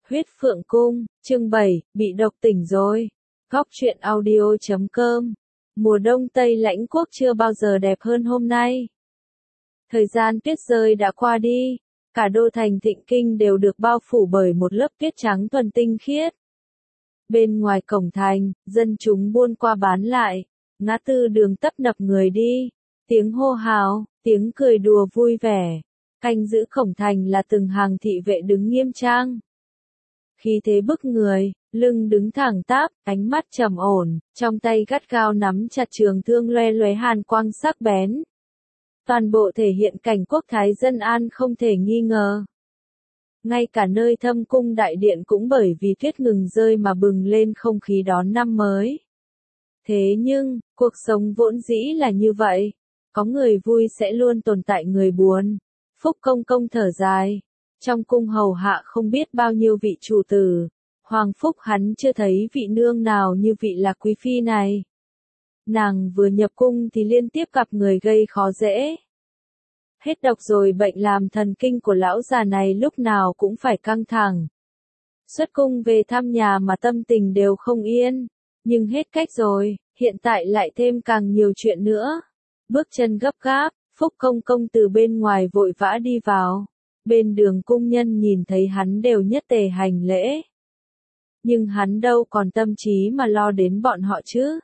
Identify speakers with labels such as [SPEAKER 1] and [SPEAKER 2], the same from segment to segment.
[SPEAKER 1] Huyết Phượng Cung, chương 7, bị độc tỉnh rồi. Góc truyện audio.com. Mùa đông Tây Lãnh Quốc chưa bao giờ đẹp hơn hôm nay. Thời gian tuyết rơi đã qua đi, cả đô thành Thịnh Kinh đều được bao phủ bởi một lớp tuyết trắng thuần tinh khiết. Bên ngoài cổng thành, dân chúng buôn qua bán lại, ngã tư đường tấp nập người đi, tiếng hô hào, tiếng cười đùa vui vẻ. Canh giữ cổng thành là từng hàng thị vệ đứng nghiêm trang. Khí thế bức người, lưng đứng thẳng tắp, ánh mắt trầm ổn, trong tay gắt gao nắm chặt trường thương loe loé hàn quang sắc bén. Toàn bộ thể hiện cảnh quốc thái dân an không thể nghi ngờ. Ngay cả nơi Thâm Cung đại điện cũng bởi vì tuyết ngừng rơi mà bừng lên không khí đón năm mới. Thế nhưng, cuộc sống vốn dĩ là như vậy. Có người vui sẽ luôn tồn tại người buồn. Phúc Công Công thở dài. Trong cung hầu hạ không biết bao nhiêu vị chủ tử. Hoàng Phúc hắn chưa thấy vị nương nào như vị Lạc Quý Phi này. Nàng vừa nhập cung thì liên tiếp gặp người gây khó dễ. Hết độc rồi bệnh làm thần kinh của lão già này lúc nào cũng phải căng thẳng. Xuất cung về thăm nhà mà tâm tình đều không yên. Nhưng hết cách rồi, hiện tại lại thêm càng nhiều chuyện nữa. Bước chân gấp gáp, Phúc Công Công từ bên ngoài vội vã đi vào. Bên đường cung nhân nhìn thấy hắn đều nhất tề hành lễ. Nhưng hắn đâu còn tâm trí mà lo đến bọn họ chứ.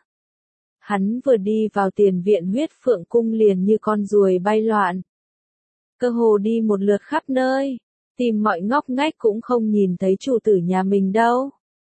[SPEAKER 1] Hắn vừa đi vào tiền viện Huyết Phượng Cung liền như con ruồi bay loạn. Cơ hồ đi một lượt khắp nơi, tìm mọi ngóc ngách cũng không nhìn thấy chủ tử nhà mình đâu.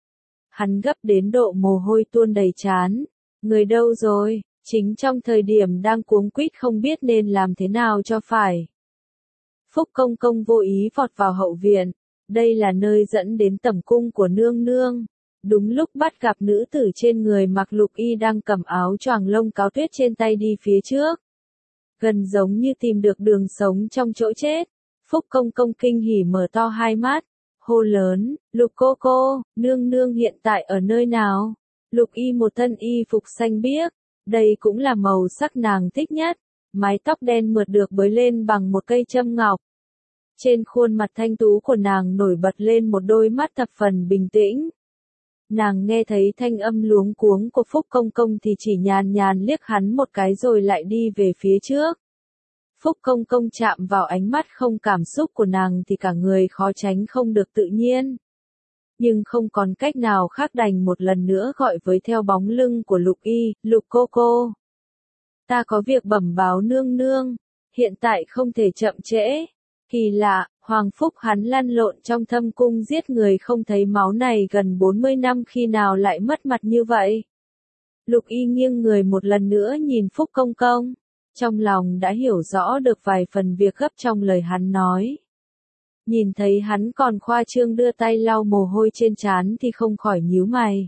[SPEAKER 1] Hắn gấp đến độ mồ hôi tuôn đầy trán. Người đâu rồi, chính trong thời điểm đang cuống quýt không biết nên làm thế nào cho phải. Phúc Công Công vô ý vọt vào hậu viện, đây là nơi dẫn đến tẩm cung của nương nương. Đúng lúc bắt gặp nữ tử trên người mặc lục y đang cầm áo choàng lông cáo tuyết trên tay đi phía trước. Gần giống như tìm được đường sống trong chỗ chết. Phúc Công Công kinh hỉ mở to hai mắt, hô lớn, Lục cô, nương nương hiện tại ở nơi nào? Lục y một thân y phục xanh biếc, đây cũng là màu sắc nàng thích nhất. Mái tóc đen mượt được bới lên bằng một cây châm ngọc. Trên khuôn mặt thanh tú của nàng nổi bật lên một đôi mắt thập phần bình tĩnh. Nàng nghe thấy thanh âm luống cuống của Phúc Công Công thì chỉ nhàn nhàn liếc hắn một cái rồi lại đi về phía trước. Phúc Công Công chạm vào ánh mắt không cảm xúc của nàng thì cả người khó tránh không được tự nhiên. Nhưng không còn cách nào khác đành một lần nữa gọi với theo bóng lưng của Lục y, Lục cô. Ta có việc bẩm báo nương nương, hiện tại không thể chậm trễ. Kỳ lạ, Hoàng Phúc hắn lăn lộn trong Thâm Cung giết người không thấy máu này gần 40 năm khi nào lại mất mặt như vậy. Lục y nghiêng người một lần nữa nhìn Phúc Công Công, trong lòng đã hiểu rõ được vài phần việc gấp trong lời hắn nói. Nhìn thấy hắn còn khoa trương đưa tay lau mồ hôi trên trán thì không khỏi nhíu mày.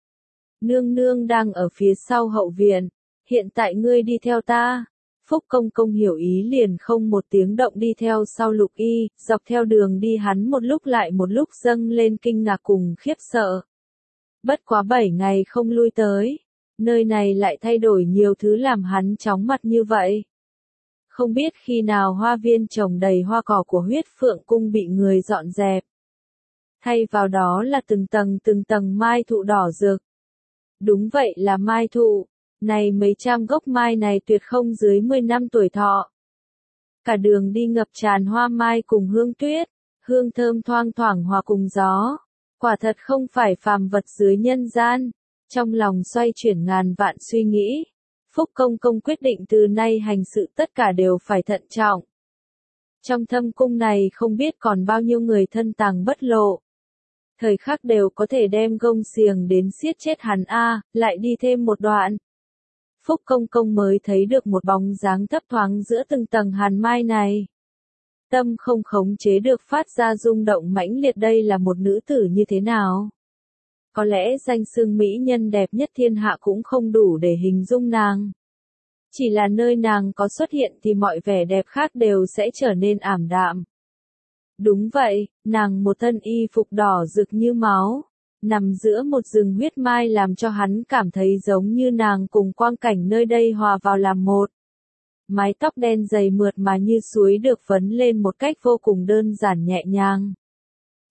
[SPEAKER 1] Nương nương đang ở phía sau hậu viện, hiện tại ngươi đi theo ta. Phúc Công Công hiểu ý liền không một tiếng động đi theo sau Lục y, dọc theo đường đi hắn một lúc lại một lúc dâng lên kinh ngạc cùng khiếp sợ. Bất quá 7 ngày không lui tới, nơi này lại thay đổi nhiều thứ làm hắn chóng mặt như vậy. Không biết khi nào hoa viên trồng đầy hoa cỏ của Huyết Phượng Cung bị người dọn dẹp. Thay vào đó là từng tầng mai thụ đỏ rực. Đúng vậy là mai thụ. Này mấy trăm gốc mai này tuyệt không dưới 10 năm tuổi thọ. Cả đường đi ngập tràn hoa mai cùng hương tuyết, hương thơm thoang thoảng hòa cùng gió. Quả thật không phải phàm vật dưới nhân gian. Trong lòng xoay chuyển ngàn vạn suy nghĩ. Phúc Công Công quyết định từ nay hành sự tất cả đều phải thận trọng. Trong Thâm Cung này không biết còn bao nhiêu người thân tàng bất lộ. Thời khắc đều có thể đem gông xiềng đến siết chết hắn lại đi thêm một đoạn. Phúc Công Công mới thấy được một bóng dáng thấp thoáng giữa từng tầng hàn mai này. Tâm không khống chế được phát ra rung động mãnh liệt, đây là một nữ tử như thế nào? Có lẽ danh xưng mỹ nhân đẹp nhất thiên hạ cũng không đủ để hình dung nàng. Chỉ là nơi nàng có xuất hiện thì mọi vẻ đẹp khác đều sẽ trở nên ảm đạm. Đúng vậy, nàng một thân y phục đỏ rực như máu. Nằm giữa một rừng huyết mai làm cho hắn cảm thấy giống như nàng cùng quang cảnh nơi đây hòa vào làm một. Mái tóc đen dày mượt mà như suối được vấn lên một cách vô cùng đơn giản nhẹ nhàng.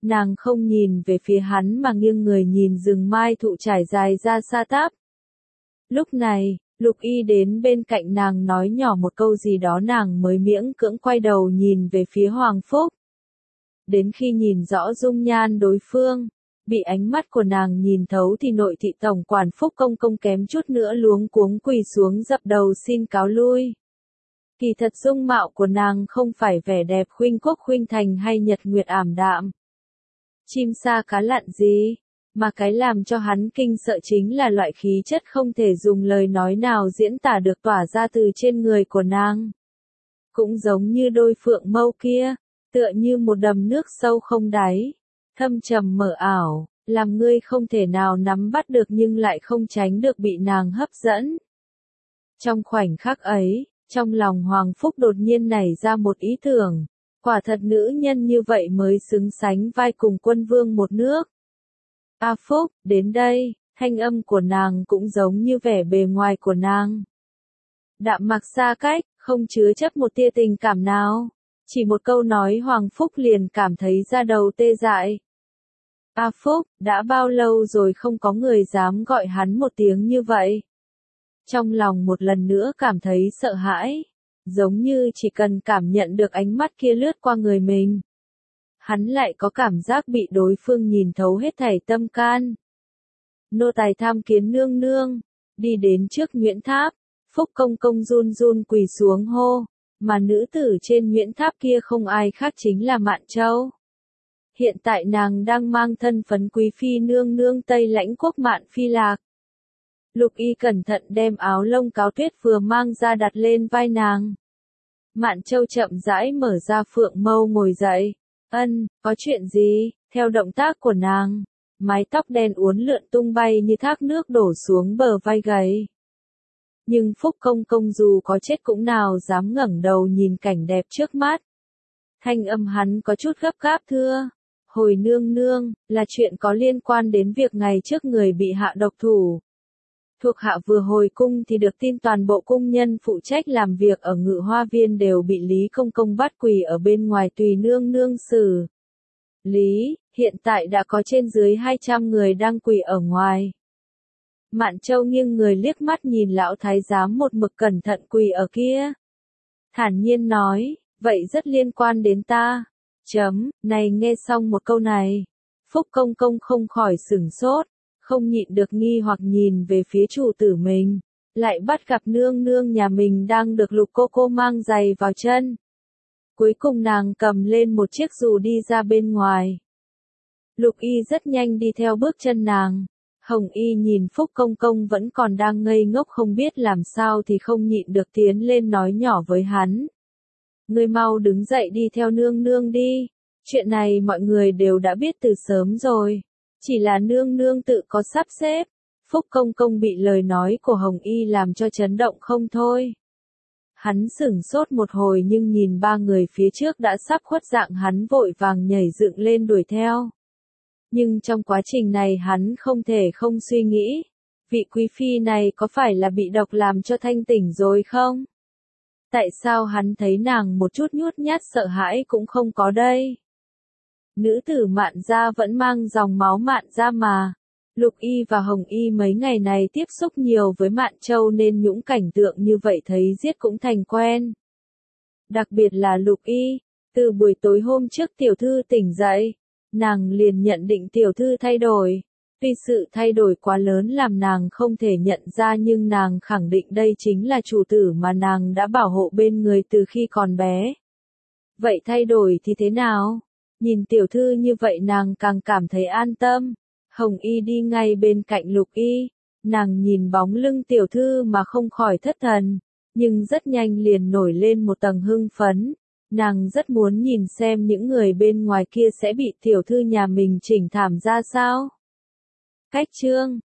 [SPEAKER 1] Nàng không nhìn về phía hắn mà nghiêng người nhìn rừng mai thụ trải dài ra xa táp. Lúc này, Lục Y đến bên cạnh nàng nói nhỏ một câu gì đó nàng mới miễn cưỡng quay đầu nhìn về phía Hoàng Phúc. Đến khi nhìn rõ dung nhan đối phương, bị ánh mắt của nàng nhìn thấu thì nội thị tổng quản Phúc Công Công kém chút nữa luống cuống quỳ xuống dập đầu xin cáo lui. Kỳ thật dung mạo của nàng không phải vẻ đẹp khuynh quốc khuynh thành hay nhật nguyệt ảm đạm. Chim sa cá lặn gì, mà cái làm cho hắn kinh sợ chính là loại khí chất không thể dùng lời nói nào diễn tả được tỏa ra từ trên người của nàng. Cũng giống như đôi phượng mâu kia, tựa như một đầm nước sâu không đáy, thâm trầm mờ ảo, làm ngươi không thể nào nắm bắt được nhưng lại không tránh được bị nàng hấp dẫn. Trong khoảnh khắc ấy, trong lòng Hoàng Phúc đột nhiên nảy ra một ý tưởng, quả thật nữ nhân như vậy mới xứng sánh vai cùng quân vương một nước. A Phúc, đến đây, thanh âm của nàng cũng giống như vẻ bề ngoài của nàng. Đạm mạc xa cách, không chứa chấp một tia tình cảm nào. Chỉ một câu nói Hoàng Phúc liền cảm thấy da đầu tê dại. A Phúc, đã bao lâu rồi không có người dám gọi hắn một tiếng như vậy. Trong lòng một lần nữa cảm thấy sợ hãi, giống như chỉ cần cảm nhận được ánh mắt kia lướt qua người mình. Hắn lại có cảm giác bị đối phương nhìn thấu hết thảy tâm can. Nô tài tham kiến nương nương, đi đến trước Nguyễn Tháp, Phúc Công Công run run quỳ xuống hô, mà nữ tử trên Nguyễn Tháp kia không ai khác chính là Mạn Châu. Hiện tại nàng đang mang thân phấn quý phi nương nương Tây Lãnh Quốc Mạn Phi Lạc. Lục Y cẩn thận đem áo lông cáo tuyết vừa mang ra đặt lên vai nàng. Mạn Châu chậm rãi mở ra phượng mâu ngồi dậy. Ân, có chuyện gì? Theo động tác của nàng, mái tóc đen uốn lượn tung bay như thác nước đổ xuống bờ vai gầy. Nhưng Phúc Công Công dù có chết cũng nào dám ngẩng đầu nhìn cảnh đẹp trước mắt. Thanh âm hắn có chút gấp gáp thưa. Hồi nương nương, là chuyện có liên quan đến việc ngày trước người bị hạ độc thủ. Thuộc hạ vừa hồi cung thì được tin toàn bộ cung nhân phụ trách làm việc ở Ngự Hoa Viên đều bị Lý Công Công bắt quỳ ở bên ngoài tùy nương nương xử lý, hiện tại đã có trên dưới 200 người đang quỳ ở ngoài. Mạn Châu nghiêng người liếc mắt nhìn lão thái giám một mực cẩn thận quỳ ở kia. Thản nhiên nói, vậy rất liên quan đến ta. Này nghe xong một câu này, Phúc Công Công không khỏi sửng sốt, không nhịn được nghi hoặc nhìn về phía chủ tử mình, lại bắt gặp nương nương nhà mình đang được Lục cô mang giày vào chân. Cuối cùng nàng cầm lên một chiếc dù đi ra bên ngoài. Lục Y rất nhanh đi theo bước chân nàng. Hồng Y nhìn Phúc Công Công vẫn còn đang ngây ngốc không biết làm sao thì không nhịn được tiến lên nói nhỏ với hắn. Ngươi mau đứng dậy đi theo nương nương đi. Chuyện này mọi người đều đã biết từ sớm rồi. Chỉ là nương nương tự có sắp xếp. Phúc Công Công bị lời nói của Hồng Y làm cho chấn động không thôi. Hắn sửng sốt một hồi nhưng nhìn ba người phía trước đã sắp khuất dạng hắn vội vàng nhảy dựng lên đuổi theo. Nhưng trong quá trình này hắn không thể không suy nghĩ. Vị quý phi này có phải là bị độc làm cho thanh tỉnh rồi không? Tại sao hắn thấy nàng một chút nhút nhát sợ hãi cũng không có đây? Nữ tử Mạn gia vẫn mang dòng máu Mạn gia mà. Lục Y và Hồng Y mấy ngày này tiếp xúc nhiều với Mạn Châu nên những cảnh tượng như vậy thấy giết cũng thành quen. Đặc biệt là Lục Y, từ buổi tối hôm trước tiểu thư tỉnh dậy, nàng liền nhận định tiểu thư thay đổi. Tuy sự thay đổi quá lớn làm nàng không thể nhận ra nhưng nàng khẳng định đây chính là chủ tử mà nàng đã bảo hộ bên người từ khi còn bé. Vậy thay đổi thì thế nào? Nhìn tiểu thư như vậy nàng càng cảm thấy an tâm. Hồng Y đi ngay bên cạnh Lục Y, nàng nhìn bóng lưng tiểu thư mà không khỏi thất thần, nhưng rất nhanh liền nổi lên một tầng hưng phấn. Nàng rất muốn nhìn xem những người bên ngoài kia sẽ bị tiểu thư nhà mình chỉnh thảm ra sao. Cách chương